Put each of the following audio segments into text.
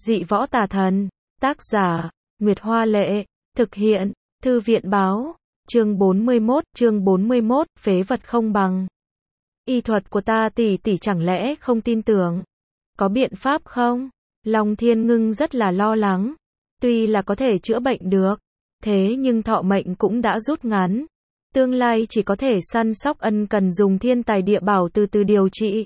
Dị võ tà thần. Tác giả, Nguyệt Hoa Lệ. Thực hiện, Thư viện báo. Chương 41, phế vật không bằng. Y thuật của ta tỷ tỷ chẳng lẽ không tin tưởng? Có biện pháp không? Long Thiên Ngưng rất là lo lắng. Tuy là có thể chữa bệnh được, thế nhưng thọ mệnh cũng đã rút ngắn. Tương lai chỉ có thể săn sóc ân cần dùng thiên tài địa bảo từ từ điều trị.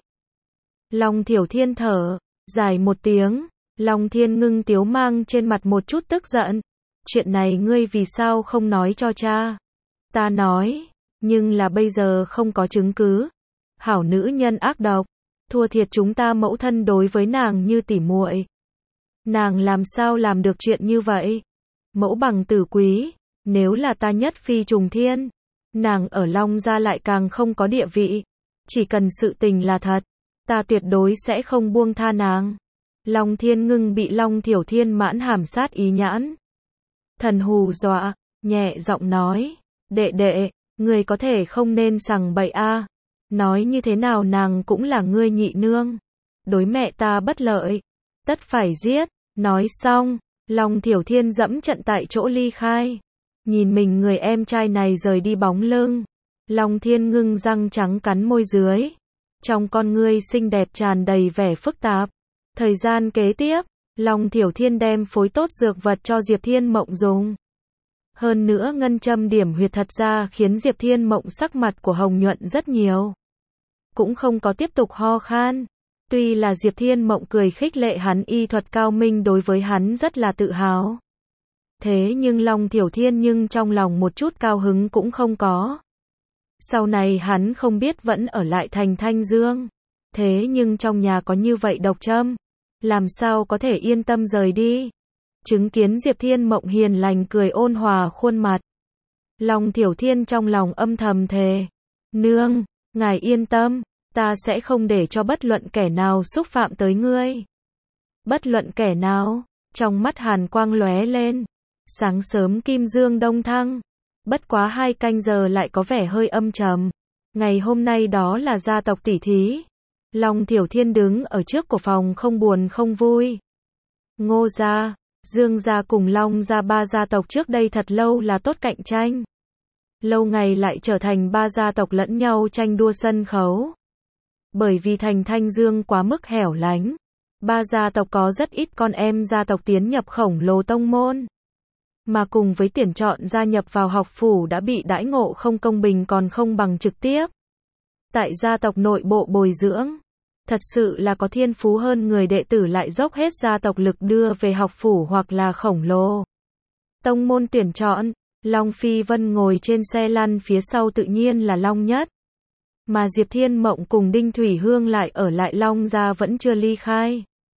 Long Thiểu Thiên thở dài một tiếng. Long Thiên Ngưng tiếu mang trên mặt một chút tức giận. Chuyện này ngươi vì sao không nói cho cha? Ta nói, nhưng là bây giờ không có chứng cứ. Hảo nữ nhân ác độc, thua thiệt chúng ta mẫu thân đối với nàng như tỉ muội. Nàng làm sao làm được chuyện như vậy? Mẫu bằng tử quý, nếu là ta nhất phi trùng thiên, nàng ở Long gia lại càng không có địa vị. Chỉ cần sự tình là thật, ta tuyệt đối sẽ không buông tha nàng. Long Thiên Ngưng bị Long Thiểu Thiên mãn hàm sát ý nhãn. Thần hù dọa, nhẹ giọng nói, đệ đệ, ngươi có thể không nên sằng bậy a. Nói như thế nào nàng cũng là ngươi nhị nương. Đối mẹ ta bất lợi, tất phải giết. Nói xong, Long Thiểu Thiên dẫm trận tại chỗ ly khai. Nhìn mình người em trai này rời đi bóng lưng. Long Thiên Ngưng răng trắng cắn môi dưới. Trong con ngươi xinh đẹp tràn đầy vẻ phức tạp. Thời gian kế tiếp, Long Thiểu Thiên đem phối tốt dược vật cho Diệp Thiên Mộng dùng. Hơn nữa ngân châm điểm huyệt thật ra khiến Diệp Thiên Mộng sắc mặt của hồng nhuận rất nhiều. Cũng không có tiếp tục ho khan. Tuy là Diệp Thiên Mộng cười khích lệ hắn y thuật cao minh đối với hắn rất là tự hào. Thế nhưng Long Thiểu Thiên nhưng trong lòng một chút cao hứng cũng không có. Sau này hắn không biết vẫn ở lại thành Thanh Dương. Thế nhưng trong nhà có như vậy độc châm, làm sao có thể yên tâm rời đi. Chứng kiến Diệp Thiên Mộng hiền lành cười ôn hòa khuôn mặt. Long Thiểu Thiên trong lòng âm thầm thề. Nương, ngài yên tâm, ta sẽ không để cho bất luận kẻ nào xúc phạm tới ngươi. Bất luận kẻ nào, trong mắt hàn quang lóe lên. Sáng sớm kim dương đông thăng. Bất quá 2 canh giờ lại có vẻ hơi âm trầm. Ngày hôm nay đó là gia tộc tỷ thí. Long Thiểu Thiên đứng ở trước của phòng không buồn không vui. Ngô gia, Dương gia cùng Long gia 3 gia tộc trước đây thật lâu là tốt cạnh tranh. Lâu ngày lại trở thành 3 gia tộc lẫn nhau tranh đua sân khấu. Bởi vì thành Thanh Dương quá mức hẻo lánh, 3 gia tộc có rất ít con em gia tộc tiến nhập khổng lồ tông môn. Mà cùng với tuyển chọn gia nhập vào học phủ đã bị đãi ngộ không công bình còn không bằng trực tiếp. Tại gia tộc nội bộ bồi dưỡng, thật sự là có thiên phú hơn người đệ tử lại dốc hết gia tộc lực đưa về học phủ hoặc là khổng lồ tông môn tuyển chọn. Long Phi Vân ngồi trên xe lăn phía sau tự nhiên là Long Nhất. Mà Diệp Thiên Mộng cùng Đinh Thủy Hương lại ở lại Long gia vẫn chưa ly khai.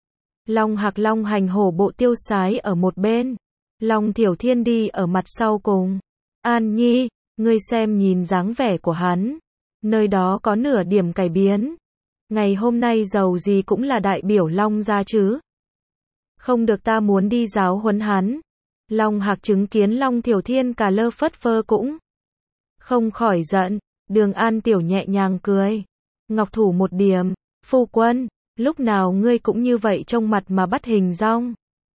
Long Hạc Long Hành hổ bộ tiêu sái ở một bên. Long Thiểu Thiên đi ở mặt sau cùng. An Nhi, ngươi xem nhìn dáng vẻ của hắn. Nơi đó có nửa điểm cải biến. Ngày hôm nay giàu gì cũng là đại biểu Long gia chứ. Không được, ta muốn đi giáo huấn hắn. Long Hạc chứng kiến Long Thiểu Thiên cả lơ phất phơ cũng không khỏi giận. Đường An Tiểu nhẹ nhàng cười. Ngọc thủ một điểm. Phu quân, lúc nào ngươi cũng như vậy trông mặt mà bắt hình dong.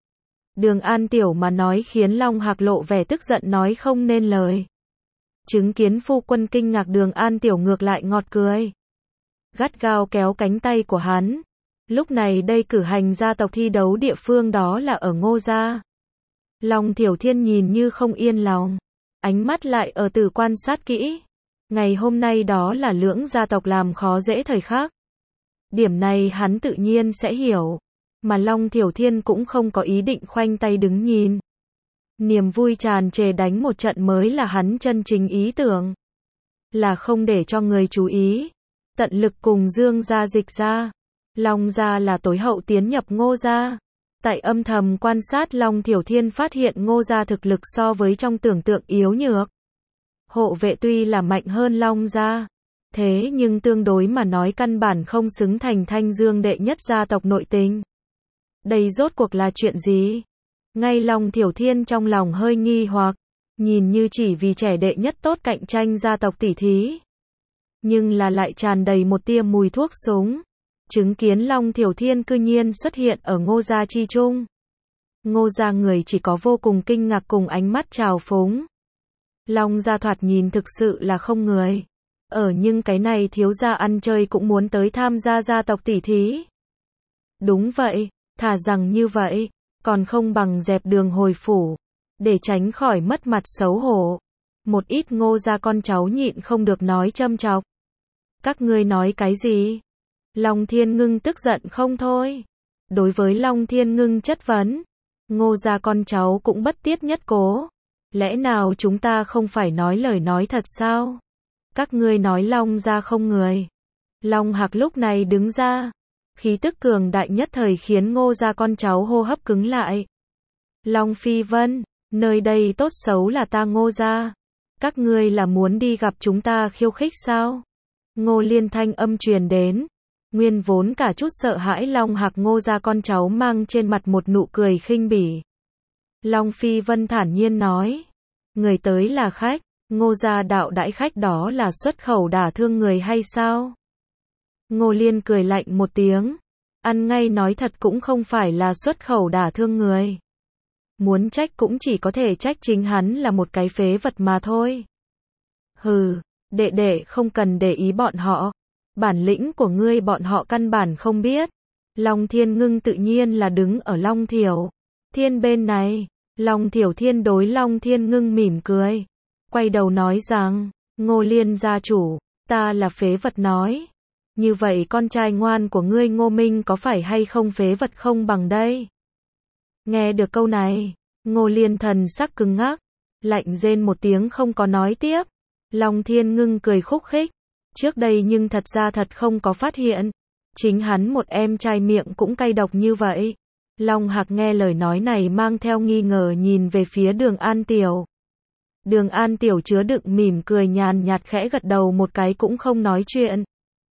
Đường An Tiểu mà nói khiến Long Hạc lộ vẻ tức giận nói không nên lời. Chứng kiến phu quân kinh ngạc, Đường An Tiểu ngược lại ngọt cười. Gắt gao kéo cánh tay của hắn. Lúc này đây cử hành gia tộc thi đấu địa phương đó là ở Ngô gia. Long Thiểu Thiên nhìn như không yên lòng. Ánh mắt lại ở từ quan sát kỹ. Ngày hôm nay đó là lưỡng gia tộc làm khó dễ thời khắc. Điểm này hắn tự nhiên sẽ hiểu. Mà Long Thiểu Thiên cũng không có ý định khoanh tay đứng nhìn. Niềm vui tràn trề đánh một trận mới là hắn chân chính ý tưởng. Là không để cho người chú ý. Tận lực cùng Dương gia dịch ra. Long gia là tối hậu tiến nhập Ngô gia. Tại âm thầm quan sát, Long Thiểu Thiên phát hiện Ngô gia thực lực so với trong tưởng tượng yếu nhược. Hộ vệ tuy là mạnh hơn Long gia, thế nhưng tương đối mà nói căn bản không xứng thành Thanh Dương đệ nhất gia tộc nội tình. Đây rốt cuộc là chuyện gì? Ngay Long Thiểu Thiên trong lòng hơi nghi hoặc, nhìn như chỉ vì trẻ đệ nhất tốt cạnh tranh gia tộc tỷ thí. Nhưng là lại tràn đầy một tia mùi thuốc súng. Chứng kiến Long Thiểu Thiên cư nhiên xuất hiện ở Ngô gia chi trung. Ngô gia người chỉ có vô cùng kinh ngạc cùng ánh mắt trào phúng. Long gia thoạt nhìn thực sự là không người. Nhưng cái này thiếu gia ăn chơi cũng muốn tới tham gia gia tộc tỷ thí. Đúng vậy, thà rằng như vậy, còn không bằng dẹp đường hồi phủ, để tránh khỏi mất mặt xấu hổ. Một ít Ngô gia con cháu nhịn không được nói châm chọc. Các ngươi nói cái gì? Long Thiên Ngưng tức giận không thôi. Đối với Long Thiên Ngưng chất vấn, Ngô gia con cháu cũng bất tiết nhất cố. Lẽ nào chúng ta không phải nói lời nói thật sao? Các ngươi nói Long gia không người. Long Hạc lúc này đứng ra, khí tức cường đại nhất thời khiến Ngô gia con cháu hô hấp cứng lại. Long Phi Vân, nơi đây tốt xấu là ta Ngô gia. Các ngươi là muốn đi gặp chúng ta khiêu khích sao? Ngô Liên thanh âm truyền đến. Nguyên vốn cả chút sợ hãi Long Hạc Ngô gia con cháu mang trên mặt một nụ cười khinh bỉ. Long Phi Vân thản nhiên nói. Người tới là khách, Ngô gia đạo đãi khách đó là xuất khẩu đả thương người hay sao? Ngô Liên cười lạnh một tiếng. Ăn ngay nói thật cũng không phải là xuất khẩu đả thương người. Muốn trách cũng chỉ có thể trách chính hắn là một cái phế vật mà thôi. Hừ, đệ đệ không cần để ý bọn họ. Bản lĩnh của ngươi bọn họ căn bản không biết. Long Thiên Ngưng tự nhiên là đứng ở Long Thiểu Thiên bên này. Long Thiểu Thiên đối Long Thiên Ngưng mỉm cười. Quay đầu nói rằng, Ngô Liên gia chủ, ta là phế vật nói. Như vậy con trai ngoan của ngươi Ngô Minh có phải hay không phế vật không bằng đây? Nghe được câu này, Ngô Liên thần sắc cứng ngắc, lạnh rên một tiếng không có nói tiếp. Long Thiên Ngưng cười khúc khích. Trước đây nhưng thật ra thật không có phát hiện. Chính hắn một em trai miệng cũng cay độc như vậy. Long Hạc nghe lời nói này mang theo nghi ngờ nhìn về phía Đường An Tiểu. Đường An Tiểu chứa đựng mỉm cười nhàn nhạt khẽ gật đầu một cái cũng không nói chuyện.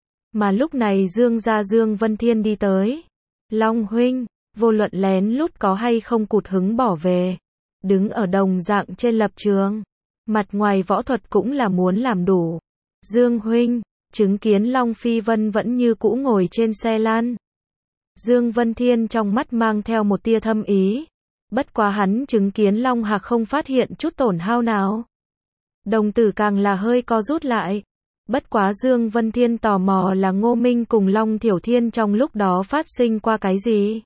Mà lúc này Dương gia Dương Vân Thiên đi tới. Long huynh, vô luận lén lút có hay không cụt hứng bỏ về. Đứng ở đồng dạng trên lập trường. Mặt ngoài võ thuật cũng là muốn làm đủ. Dương huynh, chứng kiến Long Phi Vân vẫn như cũ ngồi trên xe lăn. Dương Vân Thiên trong mắt mang theo một tia thâm ý. Bất quá hắn chứng kiến Long Hạc không phát hiện chút tổn hao nào. Đồng tử càng là hơi co rút lại. Bất quá Dương Vân Thiên tò mò là Ngô Minh cùng Long Thiểu Thiên trong lúc đó phát sinh qua cái gì.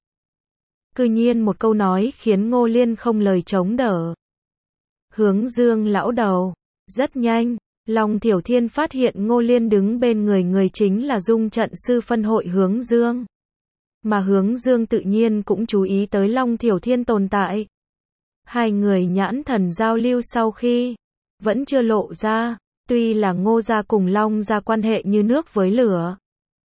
Cư nhiên một câu nói khiến Ngô Liên không lời chống đỡ. Hướng Dương lão đầu. Rất nhanh, Long Thiểu Thiên phát hiện Ngô Liên đứng bên người chính là Dung trận sư phân hội Hướng Dương. Mà Hướng Dương tự nhiên cũng chú ý tới Long Thiểu Thiên tồn tại. Hai người nhãn thần giao lưu sau khi vẫn chưa lộ ra, tuy là Ngô gia cùng Long gia quan hệ như nước với lửa.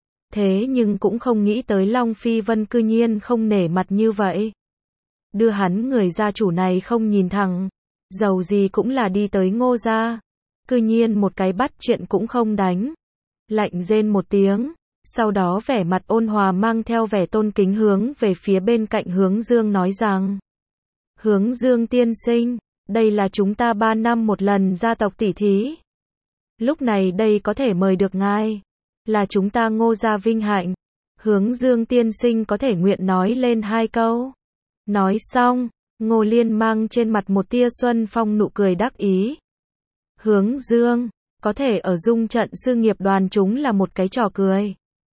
Thế nhưng cũng không nghĩ tới Long Phi Vân cư nhiên không nể mặt như vậy. Đưa hắn người gia chủ này không nhìn thẳng, dầu gì cũng là đi tới Ngô gia. Cư nhiên một cái bắt chuyện cũng không đánh. Lạnh rên một tiếng, sau đó vẻ mặt ôn hòa mang theo vẻ tôn kính hướng về phía bên cạnh Hướng Dương nói rằng. Hướng Dương tiên sinh, đây là chúng ta 3 năm một lần gia tộc tỷ thí. Lúc này đây có thể mời được ngài, là chúng ta Ngô gia vinh hạnh. Hướng Dương tiên sinh có thể nguyện nói lên 2 câu. Nói xong, Ngô Liên mang trên mặt một tia xuân phong nụ cười đắc ý. Hướng Dương, có thể ở Dung trận sư nghiệp đoàn chúng là một cái trò cười.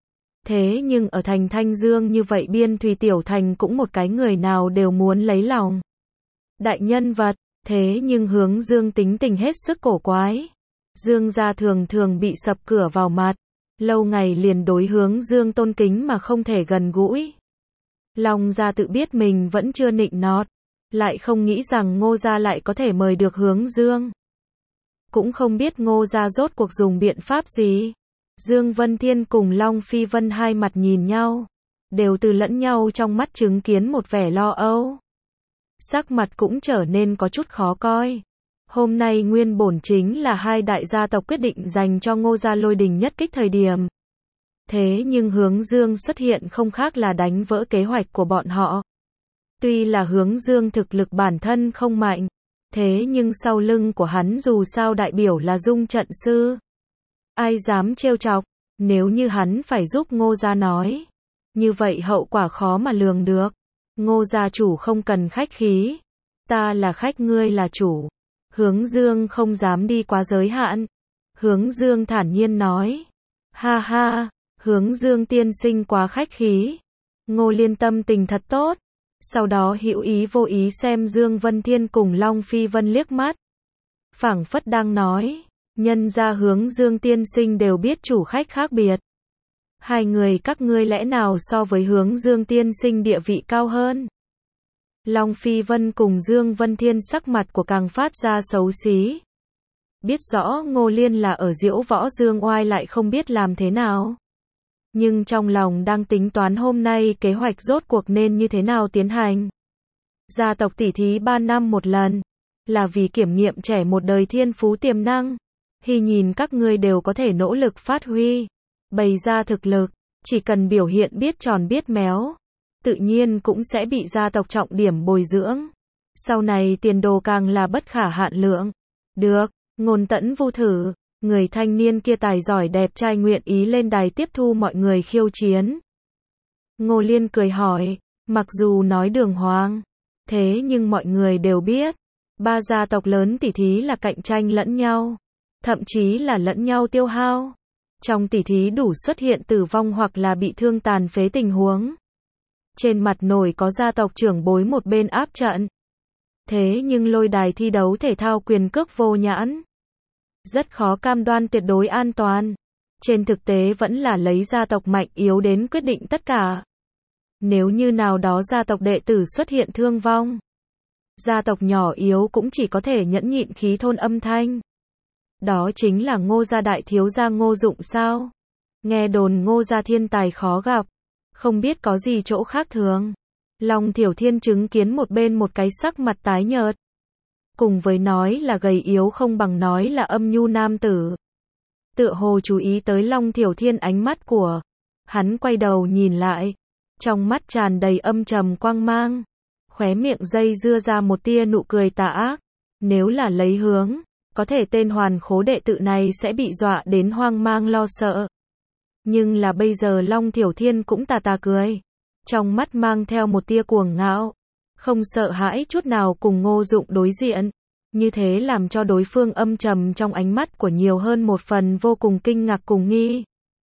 Thế nhưng ở thành Thanh Dương như vậy biên thùy tiểu thành cũng một cái người nào đều muốn lấy lòng. Đại nhân vật, thế nhưng Hướng Dương tính tình hết sức cổ quái. Dương gia thường thường bị sập cửa vào mặt. Lâu ngày liền đối Hướng Dương tôn kính mà không thể gần gũi. Long gia tự biết mình vẫn chưa nịnh nọt. Lại không nghĩ rằng Ngô gia lại có thể mời được Hướng Dương. Cũng không biết Ngô gia rốt cuộc dùng biện pháp gì. Dương Vân Thiên cùng Long Phi Vân hai mặt nhìn nhau. Đều từ lẫn nhau trong mắt chứng kiến một vẻ lo âu. Sắc mặt cũng trở nên có chút khó coi. Hôm nay nguyên bổn chính là hai đại gia tộc quyết định dành cho Ngô gia lôi đình nhất kích thời điểm. Thế nhưng Hướng Dương xuất hiện không khác là đánh vỡ kế hoạch của bọn họ. Tuy là Hướng Dương thực lực bản thân không mạnh, thế nhưng sau lưng của hắn dù sao đại biểu là Dung trận sư. Ai dám trêu chọc, nếu như hắn phải giúp Ngô gia nói. Như vậy hậu quả khó mà lường được. Ngô gia chủ không cần khách khí. Ta là khách ngươi là chủ. Hướng Dương không dám đi quá giới hạn. Hướng Dương thản nhiên nói. Ha ha, Hướng Dương tiên sinh quá khách khí. Ngô Liên tâm tình thật tốt. Sau đó hữu ý vô ý xem Dương Vân Thiên cùng Long Phi Vân liếc mắt. Phảng phất đang nói, nhân ra Hướng Dương tiên sinh đều biết chủ khách khác biệt. Hai người các ngươi lẽ nào so với Hướng Dương tiên sinh địa vị cao hơn? Long Phi Vân cùng Dương Vân Thiên sắc mặt của càng phát ra xấu xí. Biết rõ Ngô Liên là ở diễu võ dương oai lại không biết làm thế nào. Nhưng trong lòng đang tính toán hôm nay kế hoạch rốt cuộc nên như thế nào tiến hành. Gia tộc tỷ thí 3 năm một lần, là vì kiểm nghiệm trẻ một đời thiên phú tiềm năng. Khi nhìn các ngươi đều có thể nỗ lực phát huy, bày ra thực lực, chỉ cần biểu hiện biết tròn biết méo, tự nhiên cũng sẽ bị gia tộc trọng điểm bồi dưỡng. Sau này tiền đồ càng là bất khả hạn lượng. Được, Ngôn Tẫn Vu thử. Người thanh niên kia tài giỏi đẹp trai nguyện ý lên đài tiếp thu mọi người khiêu chiến. Ngô Liên cười hỏi, mặc dù nói đường hoàng, thế nhưng mọi người đều biết, ba gia tộc lớn tỷ thí là cạnh tranh lẫn nhau, thậm chí là lẫn nhau tiêu hao. Trong tỷ thí đủ xuất hiện tử vong hoặc là bị thương tàn phế tình huống. Trên mặt nổi có gia tộc trưởng bối một bên áp trận. Thế nhưng lôi đài thi đấu thể thao quyền cước vô nhãn, rất khó cam đoan tuyệt đối an toàn. Trên thực tế vẫn là lấy gia tộc mạnh yếu đến quyết định tất cả. Nếu như nào đó gia tộc đệ tử xuất hiện thương vong, gia tộc nhỏ yếu cũng chỉ có thể nhẫn nhịn khí thôn âm thanh. Đó chính là Ngô gia đại thiếu gia Ngô Dụng sao? Nghe đồn Ngô gia thiên tài khó gặp, không biết có gì chỗ khác thường. Long Thiểu Thiên chứng kiến một bên một cái sắc mặt tái nhợt. Cùng với nói là gầy yếu không bằng nói là âm nhu nam tử. Tựa hồ chú ý tới Long Thiểu Thiên ánh mắt của hắn, quay đầu nhìn lại, trong mắt tràn đầy âm trầm quang mang, khóe miệng dây dưa ra một tia nụ cười tà ác. Nếu là lấy hướng, có thể tên hoàn khố đệ tự này sẽ bị dọa đến hoang mang lo sợ. Nhưng là bây giờ Long Thiểu Thiên cũng tà tà cười, trong mắt mang theo một tia cuồng ngạo, không sợ hãi chút nào cùng Ngô Dụng đối diện. Như thế làm cho đối phương âm trầm trong ánh mắt của nhiều hơn một phần vô cùng kinh ngạc cùng nghi.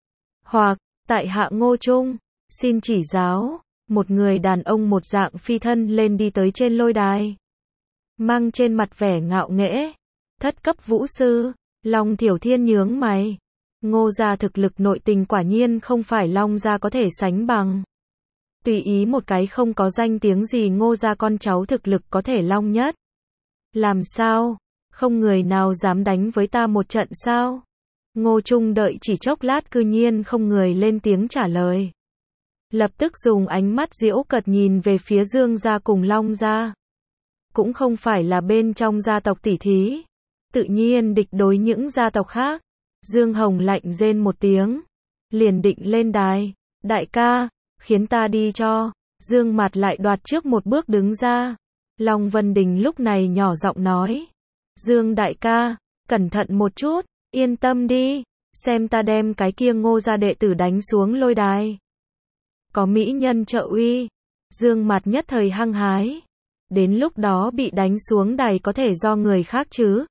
Hoặc, tại hạ Ngô Trung, xin chỉ giáo. Một người đàn ông một dạng phi thân lên đi tới trên lôi đài, mang trên mặt vẻ ngạo nghễ. Thất cấp vũ sư. Long Thiểu Thiên nhướng mày. Ngô gia thực lực nội tình quả nhiên không phải Long gia có thể sánh bằng. Tùy ý một cái không có danh tiếng gì Ngô gia con cháu thực lực có thể long nhất. Làm sao? Không người nào dám đánh với ta một trận sao? Ngô Trung đợi chỉ chốc lát cư nhiên không người lên tiếng trả lời. Lập tức dùng ánh mắt giễu cợt nhìn về phía Dương gia cùng Long gia. Cũng không phải là bên trong gia tộc tỷ thí, tự nhiên địch đối những gia tộc khác. Dương Hồng lạnh rên một tiếng, liền định lên đài. Đại ca, khiến ta đi cho. Dương Mạt lại đoạt trước một bước đứng ra. Long Vân Đình lúc này nhỏ giọng nói, Dương đại ca, cẩn thận một chút, yên tâm đi, xem ta đem cái kia Ngô gia đệ tử đánh xuống lôi đài. Có mỹ nhân trợ uy. Dương Mạt nhất thời hăng hái. Đến lúc đó bị đánh xuống đài có thể do người khác chứ.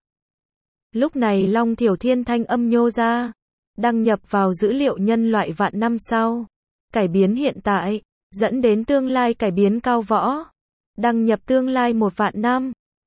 Lúc này Long Thiểu Thiên thanh âm nhô ra, đăng nhập vào dữ liệu nhân loại vạn năm sau. Cải biến hiện tại, dẫn đến tương lai cải biến cao võ. Đăng nhập tương lai 1 vạn năm.